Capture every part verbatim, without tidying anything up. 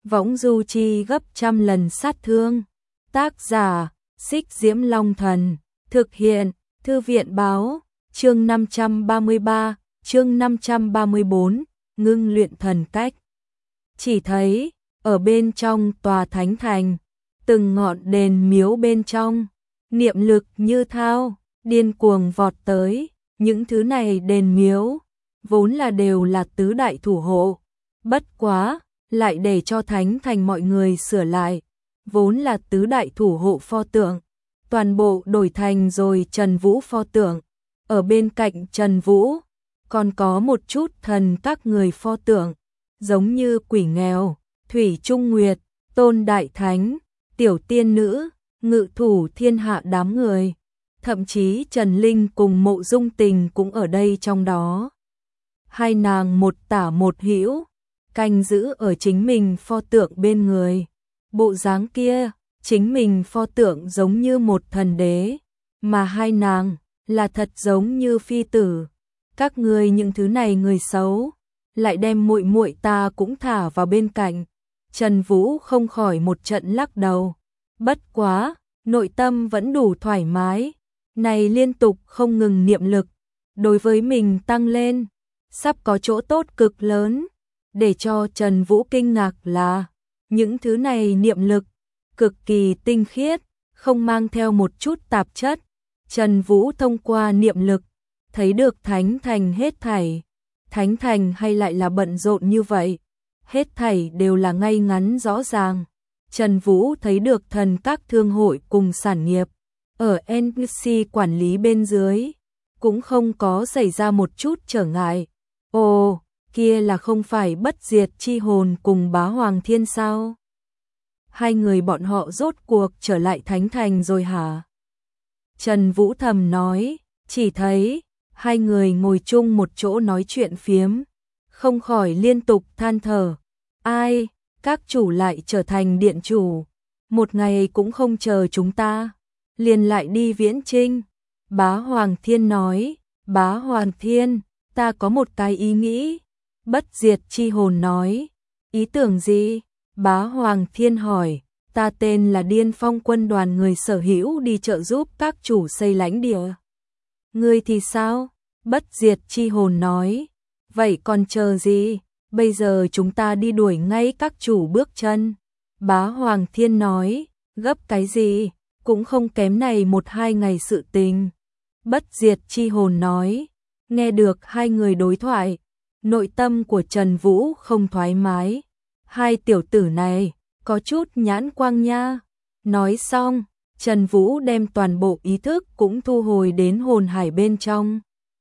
võng du chi gấp trăm lần sát thương. Tác giả, Xích Diễm Long Thần, thực hiện, Thư viện Báo, chương năm trăm ba mươi ba, chương năm trăm ba mươi bốn, ngưng luyện thần cách. Chỉ thấy, ở bên trong tòa thánh thành, từng ngọn đền miếu bên trong, niệm lực như thao, điên cuồng vọt tới, những thứ này đền miếu, vốn là đều là tứ đại thủ hộ, bất quá, lại để cho thánh thành mọi người sửa lại, vốn là tứ đại thủ hộ pho tượng, toàn bộ đổi thành rồi Trần Vũ pho tượng, ở bên cạnh Trần Vũ, còn có một chút thần các người pho tượng, giống như quỷ nghèo, Thủy Trung Nguyệt, Tôn Đại Thánh, Tiểu Tiên Nữ, ngự thủ thiên hạ đám người, thậm chí Trần Linh cùng Mộ Dung Tình cũng ở đây trong đó. Hai nàng một tả một hữu, canh giữ ở chính mình pho tượng bên người. Bộ dáng kia, chính mình pho tượng giống như một thần đế, mà hai nàng là thật giống như phi tử. Các ngươi những thứ này người xấu, lại đem muội muội ta cũng thả vào bên cạnh. Trần Vũ không khỏi một trận lắc đầu. Bất quá, nội tâm vẫn đủ thoải mái. Này liên tục không ngừng niệm lực, đối với mình tăng lên, sắp có chỗ tốt cực lớn. Để cho Trần Vũ kinh ngạc là, những thứ này niệm lực, cực kỳ tinh khiết, không mang theo một chút tạp chất. Trần Vũ thông qua niệm lực, thấy được thánh thành hết thảy. Thánh thành hay lại là bận rộn như vậy, hết thảy đều là ngay ngắn rõ ràng. Trần Vũ thấy được thần các thương hội cùng sản nghiệp, ở en pê xê quản lý bên dưới, cũng không có xảy ra một chút trở ngại. Ồ, kia là không phải bất diệt chi hồn cùng Bá Hoàng Thiên sao? Hai người bọn họ rốt cuộc trở lại thánh thành rồi hả? Trần Vũ thầm nói, chỉ thấy hai người ngồi chung một chỗ nói chuyện phiếm, không khỏi liên tục than thở. Ai, các chủ lại trở thành điện chủ, một ngày cũng không chờ chúng ta, liền lại đi viễn chinh. Bá Hoàng Thiên nói, Bá Hoàng Thiên, ta có một cái ý nghĩ. Bất diệt chi hồn nói, ý tưởng gì? Bá Hoàng Thiên hỏi, ta tên là Điên Phong quân đoàn người sở hữu đi trợ giúp các chủ xây lãnh địa. Ngươi thì sao? Bất diệt chi hồn nói, vậy còn chờ gì? Bây giờ chúng ta đi đuổi ngay các chủ bước chân. Bá Hoàng Thiên nói, gấp cái gì? Cũng không kém này một hai ngày sự tình. Bất diệt chi hồn nói, nghe được hai người đối thoại, nội tâm của Trần Vũ không thoải mái. Hai tiểu tử này, có chút nhãn quang nha. Nói xong, Trần Vũ đem toàn bộ ý thức cũng thu hồi đến hồn hải bên trong.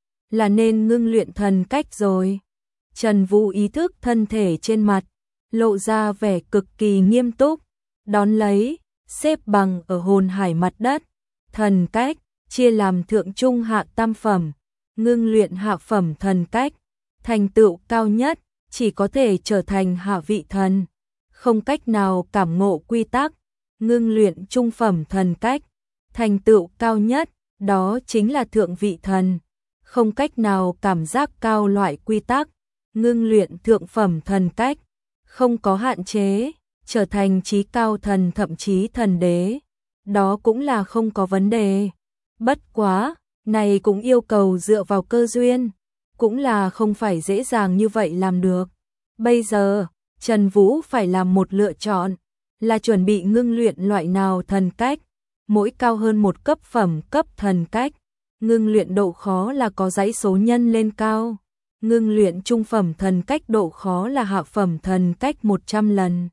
Là nên ngưng luyện thần cách rồi. Trần Vũ ý thức thân thể trên mặt, lộ ra vẻ cực kỳ nghiêm túc. Đón lấy, xếp bằng ở hồn hải mặt đất. Thần cách, chia làm thượng trung hạ tam phẩm. Ngưng luyện hạ phẩm thần cách, thành tựu cao nhất, chỉ có thể trở thành hạ vị thần. Không cách nào cảm ngộ quy tắc. Ngưng luyện trung phẩm thần cách, thành tựu cao nhất, đó chính là thượng vị thần. Không cách nào cảm giác cao loại quy tắc. Ngưng luyện thượng phẩm thần cách, không có hạn chế, trở thành chí cao thần thậm chí thần đế. Đó cũng là không có vấn đề. Bất quá, này cũng yêu cầu dựa vào cơ duyên, cũng là không phải dễ dàng như vậy làm được. Bây giờ, Trần Vũ phải làm một lựa chọn, là chuẩn bị ngưng luyện loại nào thần cách. Mỗi cao hơn một cấp phẩm cấp thần cách, ngưng luyện độ khó là có dãy số nhân lên cao. Ngưng luyện trung phẩm thần cách độ khó là hạ phẩm thần cách một trăm lần.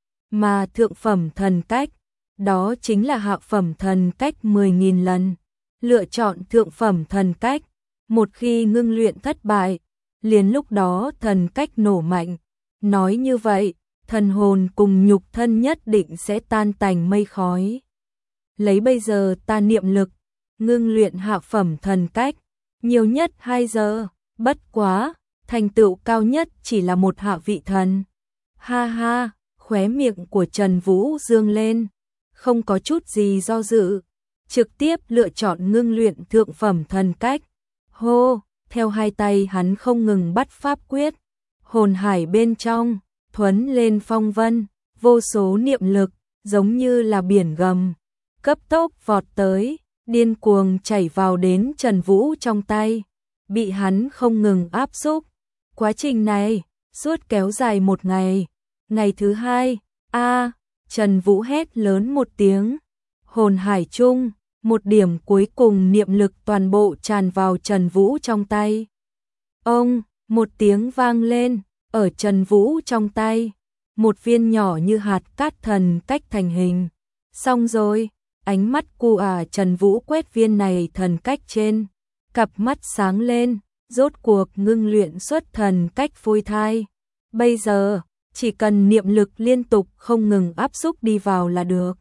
Mà thượng phẩm thần cách, đó chính là hạ phẩm thần cách mười nghìn lần. Lựa chọn thượng phẩm thần cách, một khi ngưng luyện thất bại, liền lúc đó thần cách nổ mạnh. Nói như vậy, thần hồn cùng nhục thân nhất định sẽ tan tành mây khói. Lấy bây giờ ta niệm lực, ngưng luyện hạ phẩm thần cách, nhiều nhất hai giờ, bất quá, thành tựu cao nhất chỉ là một hạ vị thần. Ha ha, khóe miệng của Trần Vũ dương lên, không có chút gì do dự, trực tiếp lựa chọn ngưng luyện thượng phẩm thần cách. Hô, theo hai tay hắn không ngừng bắt pháp quyết, hồn hải bên trong thuấn lên phong vân, vô số niệm lực, giống như là biển gầm, cấp tốc vọt tới, điên cuồng chảy vào đến Trần Vũ trong tay, bị hắn không ngừng áp xúc. Quá trình này, suốt kéo dài một ngày. Ngày thứ hai, a Trần Vũ hét lớn một tiếng, hồn hải chung, một điểm cuối cùng niệm lực toàn bộ tràn vào Trần Vũ trong tay. Ông, một tiếng vang lên, ở Trần Vũ trong tay, một viên nhỏ như hạt cát thần cách thành hình. Xong rồi, ánh mắt cu à Trần Vũ quét viên này thần cách trên, cặp mắt sáng lên, rốt cuộc ngưng luyện xuất thần cách phôi thai. Bây giờ, chỉ cần niệm lực liên tục không ngừng áp xúc đi vào là được.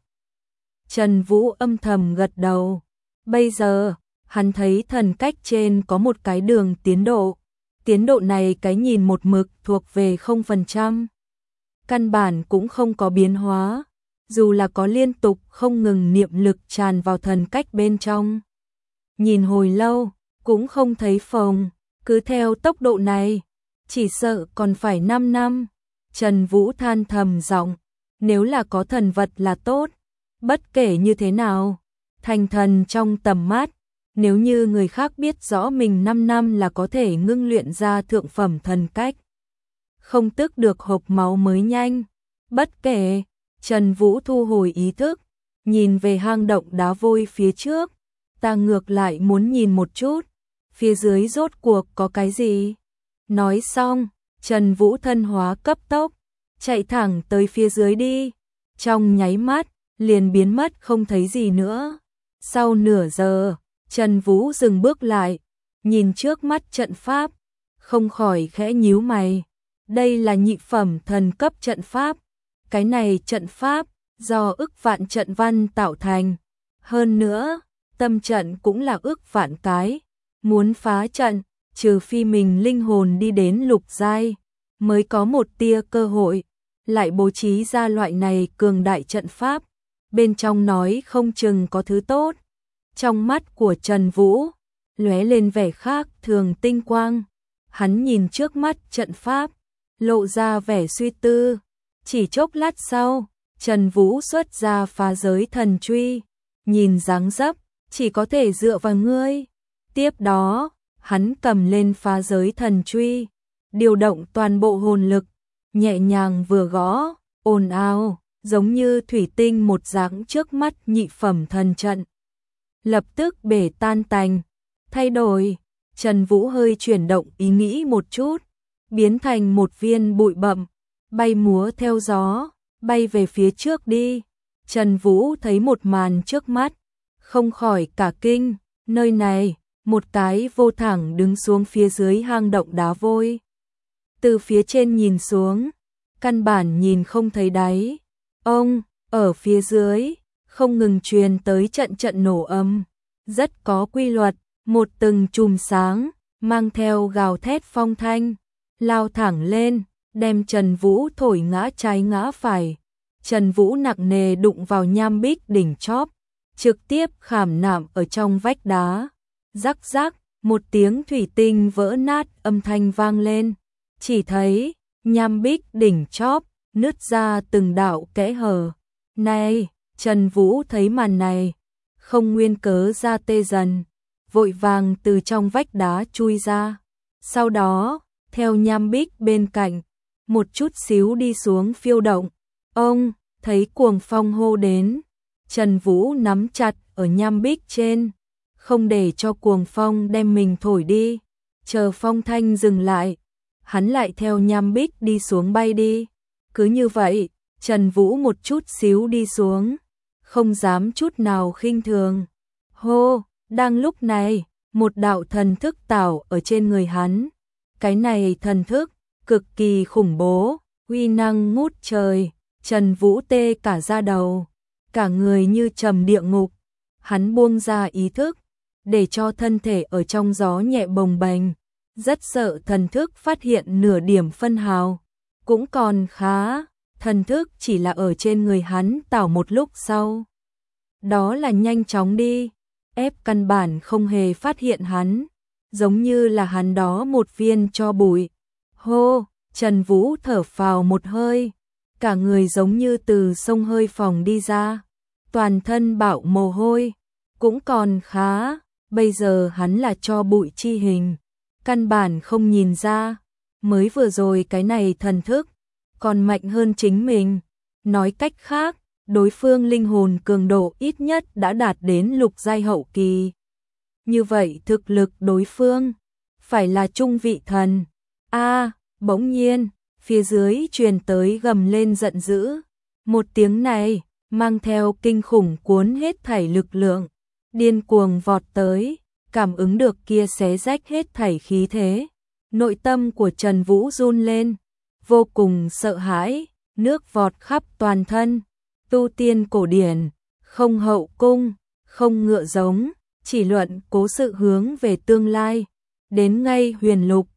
Trần Vũ âm thầm gật đầu. Bây giờ, hắn thấy thần cách trên có một cái đường tiến độ. Tiến độ này cái nhìn một mực thuộc về không phần trăm. Căn bản cũng không có biến hóa. Dù là có liên tục không ngừng niệm lực tràn vào thần cách bên trong. Nhìn hồi lâu, cũng không thấy phồng. Cứ theo tốc độ này, chỉ sợ còn phải năm năm. Trần Vũ than thầm giọng, nếu là có thần vật là tốt, bất kể như thế nào, thành thần trong tầm mắt, nếu như người khác biết rõ mình năm năm là có thể ngưng luyện ra thượng phẩm thần cách, không tức được hộc máu mới nhanh. Bất kể, Trần Vũ thu hồi ý thức, nhìn về hang động đá vôi phía trước, ta ngược lại muốn nhìn một chút, phía dưới rốt cuộc có cái gì. Nói xong, Trần Vũ thân hóa cấp tốc, chạy thẳng tới phía dưới đi, trong nháy mắt, liền biến mất không thấy gì nữa. Sau nửa giờ, Trần Vũ dừng bước lại, nhìn trước mắt trận pháp, không khỏi khẽ nhíu mày. Đây là nhị phẩm thần cấp trận pháp, cái này trận pháp, do ức vạn trận văn tạo thành. Hơn nữa, tâm trận cũng là ức vạn cái, muốn phá trận, trừ phi mình linh hồn đi đến lục giai, mới có một tia cơ hội, lại bố trí ra loại này cường đại trận pháp, bên trong nói không chừng có thứ tốt. Trong mắt của Trần Vũ, lóe lên vẻ khác thường tinh quang, hắn nhìn trước mắt trận pháp, lộ ra vẻ suy tư, chỉ chốc lát sau, Trần Vũ xuất ra phá giới thần truy, nhìn dáng dấp, chỉ có thể dựa vào ngươi. Tiếp đó, hắn cầm lên phá giới thần truy, điều động toàn bộ hồn lực, nhẹ nhàng vừa gõ, ồn ào, giống như thủy tinh một dáng trước mắt nhị phẩm thần trận. Lập tức bể tan tành, thay đổi, Trần Vũ hơi chuyển động ý nghĩ một chút, biến thành một viên bụi bặm, bay múa theo gió, bay về phía trước đi. Trần Vũ thấy một màn trước mắt, không khỏi cả kinh, nơi này, một cái vô thẳng đứng xuống phía dưới hang động đá vôi. Từ phía trên nhìn xuống, căn bản nhìn không thấy đáy. Ông, ở phía dưới, không ngừng truyền tới trận trận nổ âm, rất có quy luật, một từng chùm sáng, mang theo gào thét phong thanh, lao thẳng lên, đem Trần Vũ thổi ngã trái ngã phải. Trần Vũ nặng nề đụng vào nham bích đỉnh chóp, trực tiếp khảm nạm ở trong vách đá. Rắc rắc, một tiếng thủy tinh vỡ nát âm thanh vang lên, chỉ thấy nham bích đỉnh chóp nứt ra từng đạo kẽ hở. Này, Trần Vũ thấy màn này, không nguyên cớ ra tê dần, vội vàng từ trong vách đá chui ra. Sau đó, theo nham bích bên cạnh, một chút xíu đi xuống phiêu động. Ông, thấy cuồng phong hô đến, Trần Vũ nắm chặt ở nham bích trên, không để cho cuồng phong đem mình thổi đi. Chờ phong thanh dừng lại, hắn lại theo nham bích đi xuống bay đi. Cứ như vậy, Trần Vũ một chút xíu đi xuống, không dám chút nào khinh thường. Hô, đang lúc này, một đạo thần thức tảo ở trên người hắn. Cái này thần thức, cực kỳ khủng bố, uy năng ngút trời. Trần Vũ tê cả da đầu, cả người như trầm địa ngục. Hắn buông ra ý thức, để cho thân thể ở trong gió nhẹ bồng bềnh, rất sợ thần thức phát hiện nửa điểm phân hào. Cũng còn khá, thần thức chỉ là ở trên người hắn tảo một lúc sau. Đó là nhanh chóng đi, ép căn bản không hề phát hiện hắn, giống như là hắn đó một viên tro bụi. Hô, Trần Vũ thở phào một hơi, cả người giống như từ sông hơi phòng đi ra, toàn thân bạo mồ hôi, cũng còn khá, bây giờ hắn là cho bụi chi hình, căn bản không nhìn ra, mới vừa rồi cái này thần thức, còn mạnh hơn chính mình, nói cách khác, đối phương linh hồn cường độ ít nhất đã đạt đến lục giai hậu kỳ. Như vậy thực lực đối phương phải là trung vị thần. A, bỗng nhiên, phía dưới truyền tới gầm lên giận dữ. Một tiếng này mang theo kinh khủng cuốn hết thảy lực lượng, điên cuồng vọt tới, cảm ứng được kia xé rách hết thảy khí thế. Nội tâm của Trần Vũ run lên, vô cùng sợ hãi, nước vọt khắp toàn thân. Tu tiên cổ điển, không hậu cung, không ngựa giống, chỉ luận cố sự hướng về tương lai. Đến ngay huyền lục,